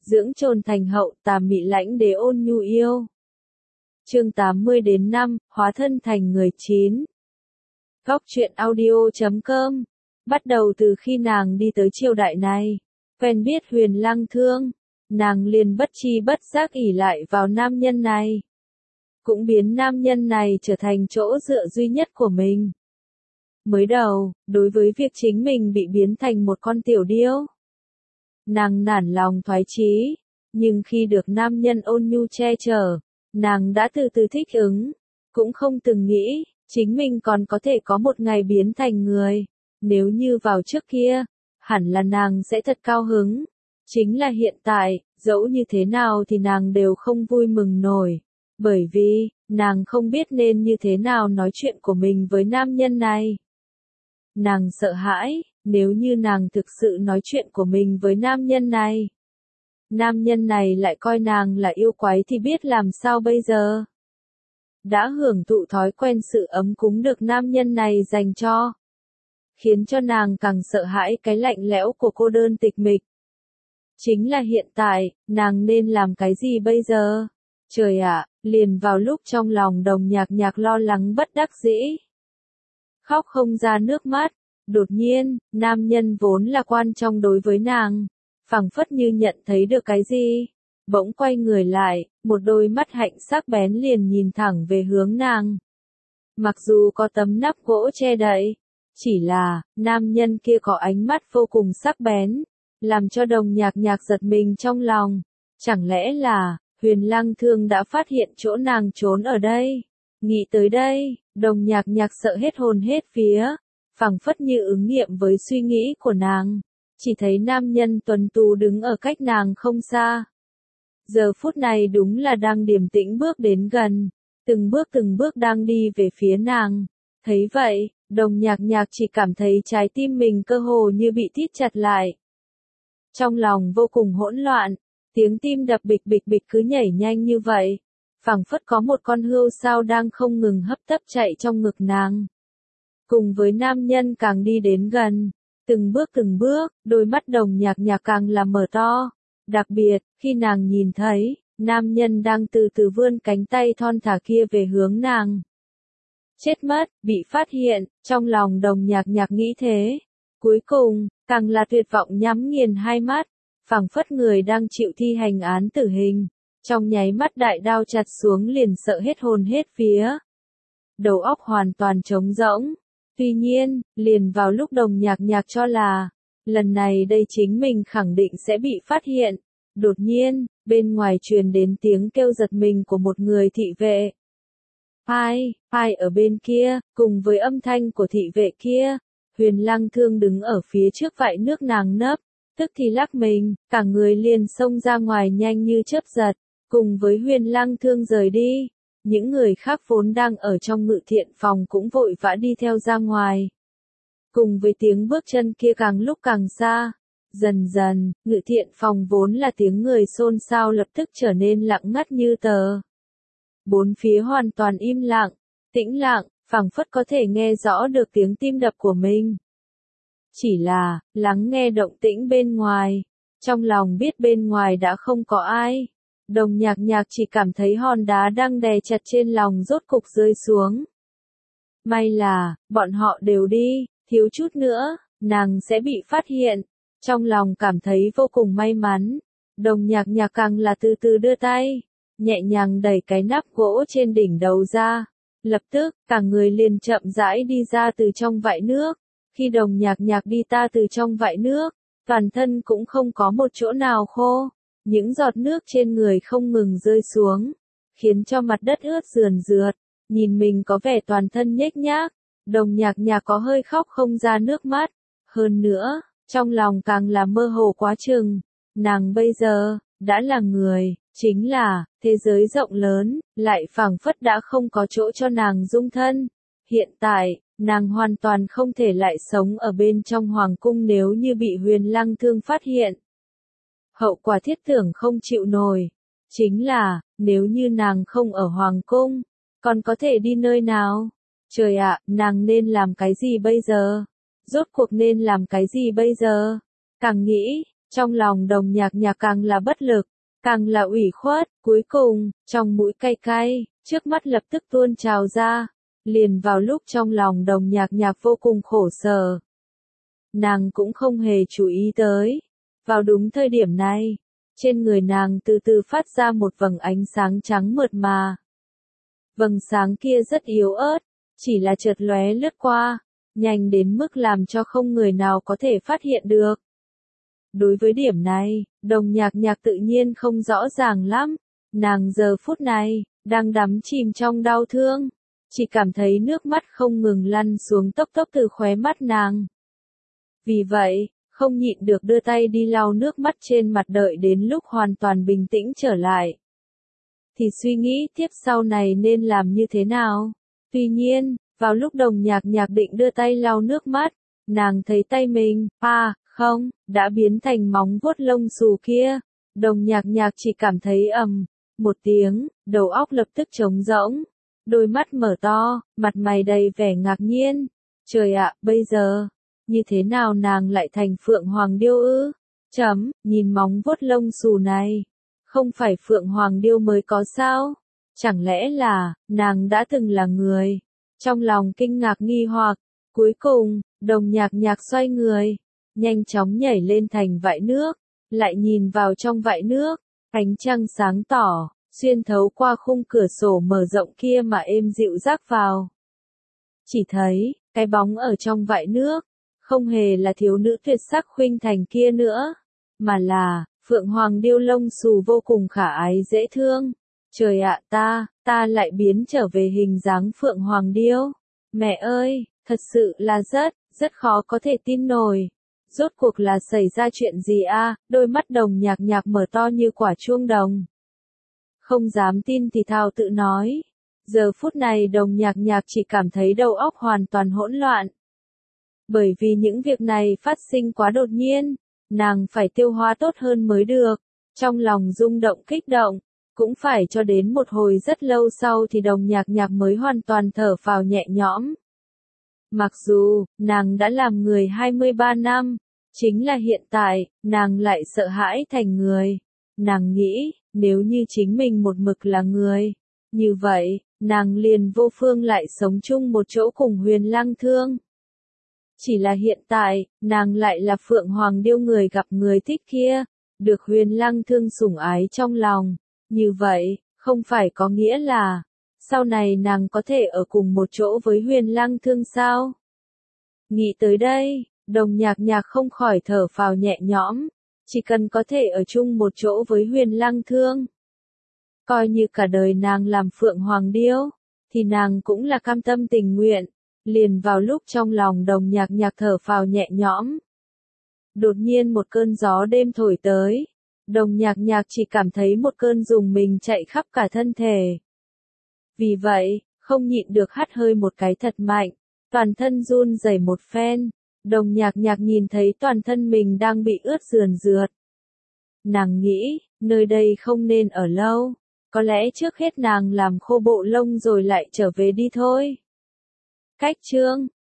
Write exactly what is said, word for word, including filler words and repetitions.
dưỡng trồn thành hậu, tà mị lãnh đế ôn nhu yêu. Chương tám mươi đến năm, hóa thân thành người chín. Góc truyện audio chấm com. Bắt đầu từ khi nàng đi tới triều đại này, quen biết Huyền Lăng Thương, nàng liền bất chi bất giác ỷ lại vào nam nhân này. Cũng biến nam nhân này trở thành chỗ dựa duy nhất của mình. Mới đầu, đối với việc chính mình bị biến thành một con tiểu điêu, nàng nản lòng thoái chí, nhưng khi được nam nhân ôn nhu che chở, nàng đã từ từ thích ứng, cũng không từng nghĩ, chính mình còn có thể có một ngày biến thành người. Nếu như vào trước kia, hẳn là nàng sẽ thật cao hứng. Chính là hiện tại, dẫu như thế nào thì nàng đều không vui mừng nổi. Bởi vì, nàng không biết nên như thế nào nói chuyện của mình với nam nhân này. Nàng sợ hãi, nếu như nàng thực sự nói chuyện của mình với nam nhân này, nam nhân này lại coi nàng là yêu quái thì biết làm sao bây giờ. Đã hưởng thụ thói quen sự ấm cúng được nam nhân này dành cho, khiến cho nàng càng sợ hãi cái lạnh lẽo của cô đơn tịch mịch. Chính là hiện tại, nàng nên làm cái gì bây giờ? Trời ạ, liền vào lúc trong lòng Đồng Nhạc Nhạc lo lắng bất đắc dĩ, khóc không ra nước mắt, đột nhiên, nam nhân vốn là quan trọng đối với nàng, phảng phất như nhận thấy được cái gì, bỗng quay người lại, một đôi mắt hạnh sắc bén liền nhìn thẳng về hướng nàng. Mặc dù có tấm nắp gỗ che đậy, chỉ là, nam nhân kia có ánh mắt vô cùng sắc bén, làm cho Đồng Nhạc Nhạc giật mình trong lòng. Chẳng lẽ là, Huyền Lăng Thương đã phát hiện chỗ nàng trốn ở đây? Nghĩ tới đây, Đồng Nhạc Nhạc sợ hết hồn hết vía, phảng phất như ứng nghiệm với suy nghĩ của nàng. Chỉ thấy nam nhân tuấn tú đứng ở cách nàng không xa. Giờ phút này đúng là đang điềm tĩnh bước đến gần, từng bước từng bước đang đi về phía nàng. Thấy vậy, Đồng Nhạc Nhạc chỉ cảm thấy trái tim mình cơ hồ như bị thít chặt lại. Trong lòng vô cùng hỗn loạn, tiếng tim đập bịch bịch bịch cứ nhảy nhanh như vậy, phảng phất có một con hươu sao đang không ngừng hấp tấp chạy trong ngực nàng. Cùng với nam nhân càng đi đến gần, từng bước từng bước, đôi mắt Đồng Nhạc Nhạc càng là mở to. Đặc biệt, khi nàng nhìn thấy, nam nhân đang từ từ vươn cánh tay thon thả kia về hướng nàng. Chết mất, bị phát hiện, trong lòng Đồng Nhạc Nhạc nghĩ thế. Cuối cùng, càng là tuyệt vọng nhắm nghiền hai mắt, phảng phất người đang chịu thi hành án tử hình. Trong nháy mắt đại đao chặt xuống liền sợ hết hồn hết vía. Đầu óc hoàn toàn trống rỗng. Tuy nhiên, liền vào lúc Đồng Nhạc Nhạc cho là, lần này đây chính mình khẳng định sẽ bị phát hiện. Đột nhiên, bên ngoài truyền đến tiếng kêu giật mình của một người thị vệ. Ai, ai ở bên kia, cùng với âm thanh của thị vệ kia, Huyền Lăng Thương đứng ở phía trước vại nước nàng nấp, tức thì lắc mình, cả người liền xông ra ngoài nhanh như chớp giật, cùng với Huyền Lăng Thương rời đi. Những người khác vốn đang ở trong ngự thiện phòng cũng vội vã đi theo ra ngoài. Cùng với tiếng bước chân kia càng lúc càng xa, dần dần, ngự thiện phòng vốn là tiếng người xôn xao lập tức trở nên lặng ngắt như tờ. Bốn phía hoàn toàn im lặng, tĩnh lặng, phảng phất có thể nghe rõ được tiếng tim đập của mình. Chỉ là, lắng nghe động tĩnh bên ngoài, trong lòng biết bên ngoài đã không có ai. Đồng Nhạc Nhạc chỉ cảm thấy hòn đá đang đè chặt trên lòng rốt cục rơi xuống. May là, bọn họ đều đi, thiếu chút nữa, nàng sẽ bị phát hiện. Trong lòng cảm thấy vô cùng may mắn. Đồng Nhạc Nhạc càng là từ từ đưa tay, nhẹ nhàng đẩy cái nắp gỗ trên đỉnh đầu ra. Lập tức, cả người liền chậm rãi đi ra từ trong vại nước. Khi Đồng Nhạc Nhạc đi ta từ trong vại nước, toàn thân cũng không có một chỗ nào khô. Những giọt nước trên người không ngừng rơi xuống, khiến cho mặt đất ướt rườn rượt, nhìn mình có vẻ toàn thân nhếch nhác. Đồng Nhạc Nhạc có hơi khóc không ra nước mắt. Hơn nữa, trong lòng càng là mơ hồ quá chừng. Nàng bây giờ, đã là người, chính là, thế giới rộng lớn, lại phảng phất đã không có chỗ cho nàng dung thân. Hiện tại, nàng hoàn toàn không thể lại sống ở bên trong hoàng cung nếu như bị Huyền Lăng Thương phát hiện. Hậu quả thiết tưởng không chịu nổi. Chính là, nếu như nàng không ở hoàng cung, còn có thể đi nơi nào? Trời ạ, nàng nên làm cái gì bây giờ? Rốt cuộc nên làm cái gì bây giờ? Càng nghĩ, Trong lòng đồng nhạc nhạc càng là bất lực, càng là ủy khuất, cuối cùng, trong mũi cay cay, trước mắt lập tức tuôn trào ra, liền vào lúc trong lòng đồng nhạc nhạc vô cùng khổ sở. Nàng cũng không hề chú ý tới. Vào đúng thời điểm này, trên người nàng từ từ phát ra một vầng ánh sáng trắng mượt mà. Vầng sáng kia rất yếu ớt, chỉ là chợt lóe lướt qua, nhanh đến mức làm cho không người nào có thể phát hiện được. Đối với điểm này, đồng nhạc nhạc tự nhiên không rõ ràng lắm, nàng giờ phút này, đang đắm chìm trong đau thương, chỉ cảm thấy nước mắt không ngừng lăn xuống tốc tốc từ khóe mắt nàng. Vì vậy, không nhịn được đưa tay đi lau nước mắt trên mặt đợi đến lúc hoàn toàn bình tĩnh trở lại. Thì suy nghĩ tiếp sau này nên làm như thế nào. Tuy nhiên, vào lúc đồng nhạc nhạc định đưa tay lau nước mắt, nàng thấy tay mình, à, không, đã biến thành móng vuốt lông xù kia. Đồng nhạc nhạc chỉ cảm thấy ầm, một tiếng, đầu óc lập tức trống rỗng. Đôi mắt mở to, mặt mày đầy vẻ ngạc nhiên. Trời ạ, bây giờ, như thế nào nàng lại thành Phượng Hoàng Điêu ư? Chấm, nhìn móng vuốt lông xù này. Không phải Phượng Hoàng Điêu mới có sao? Chẳng lẽ là, nàng đã từng là người? Trong lòng kinh ngạc nghi hoặc, cuối cùng, đồng nhạc nhạc xoay người, nhanh chóng nhảy lên thành vại nước, lại nhìn vào trong vại nước, ánh trăng sáng tỏ, xuyên thấu qua khung cửa sổ mở rộng kia mà êm dịu rác vào. Chỉ thấy, cái bóng ở trong vại nước, không hề là thiếu nữ tuyệt sắc khuynh thành kia nữa, mà là, Phượng Hoàng Điêu lông xù vô cùng khả ái dễ thương. Trời ạ, ta, ta lại biến trở về hình dáng Phượng Hoàng Điêu. Mẹ ơi, thật sự là rất, rất khó có thể tin nổi. Rốt cuộc là xảy ra chuyện gì a? Đôi mắt đồng nhạc nhạc mở to như quả chuông đồng. Không dám tin thì thào tự nói. Giờ phút này đồng nhạc nhạc chỉ cảm thấy đầu óc hoàn toàn hỗn loạn. Bởi vì những việc này phát sinh quá đột nhiên, nàng phải tiêu hóa tốt hơn mới được. Trong lòng rung động kích động, cũng phải cho đến một hồi rất lâu sau thì đồng nhạc nhạc mới hoàn toàn thở phào nhẹ nhõm. Mặc dù, nàng đã làm người hai mươi ba năm, chính là hiện tại, nàng lại sợ hãi thành người. Nàng nghĩ, nếu như chính mình một mực là người, như vậy, nàng liền vô phương lại sống chung một chỗ cùng Huyền Lăng Thương. Chỉ là hiện tại, nàng lại là Phượng Hoàng Điêu người gặp người thích kia, được Huyền Lăng Thương sủng ái trong lòng. Như vậy, không phải có nghĩa là, sau này nàng có thể ở cùng một chỗ với Huyền Lăng Thương sao? Nghĩ tới đây, đồng nhạc nhạc không khỏi thở phào nhẹ nhõm, chỉ cần có thể ở chung một chỗ với Huyền Lăng Thương. Coi như cả đời nàng làm Phượng Hoàng Điêu, thì nàng cũng là cam tâm tình nguyện. Liền vào lúc trong lòng đồng nhạc nhạc thở phào nhẹ nhõm. Đột nhiên một cơn gió đêm thổi tới. Đồng nhạc nhạc chỉ cảm thấy một cơn rùng mình chạy khắp cả thân thể. Vì vậy, không nhịn được hắt hơi một cái thật mạnh, toàn thân run rẩy một phen. Đồng nhạc nhạc nhìn thấy toàn thân mình đang bị ướt rườn rượt. Nàng nghĩ, nơi đây không nên ở lâu, có lẽ trước hết nàng làm khô bộ lông rồi lại trở về đi thôi. Cách chương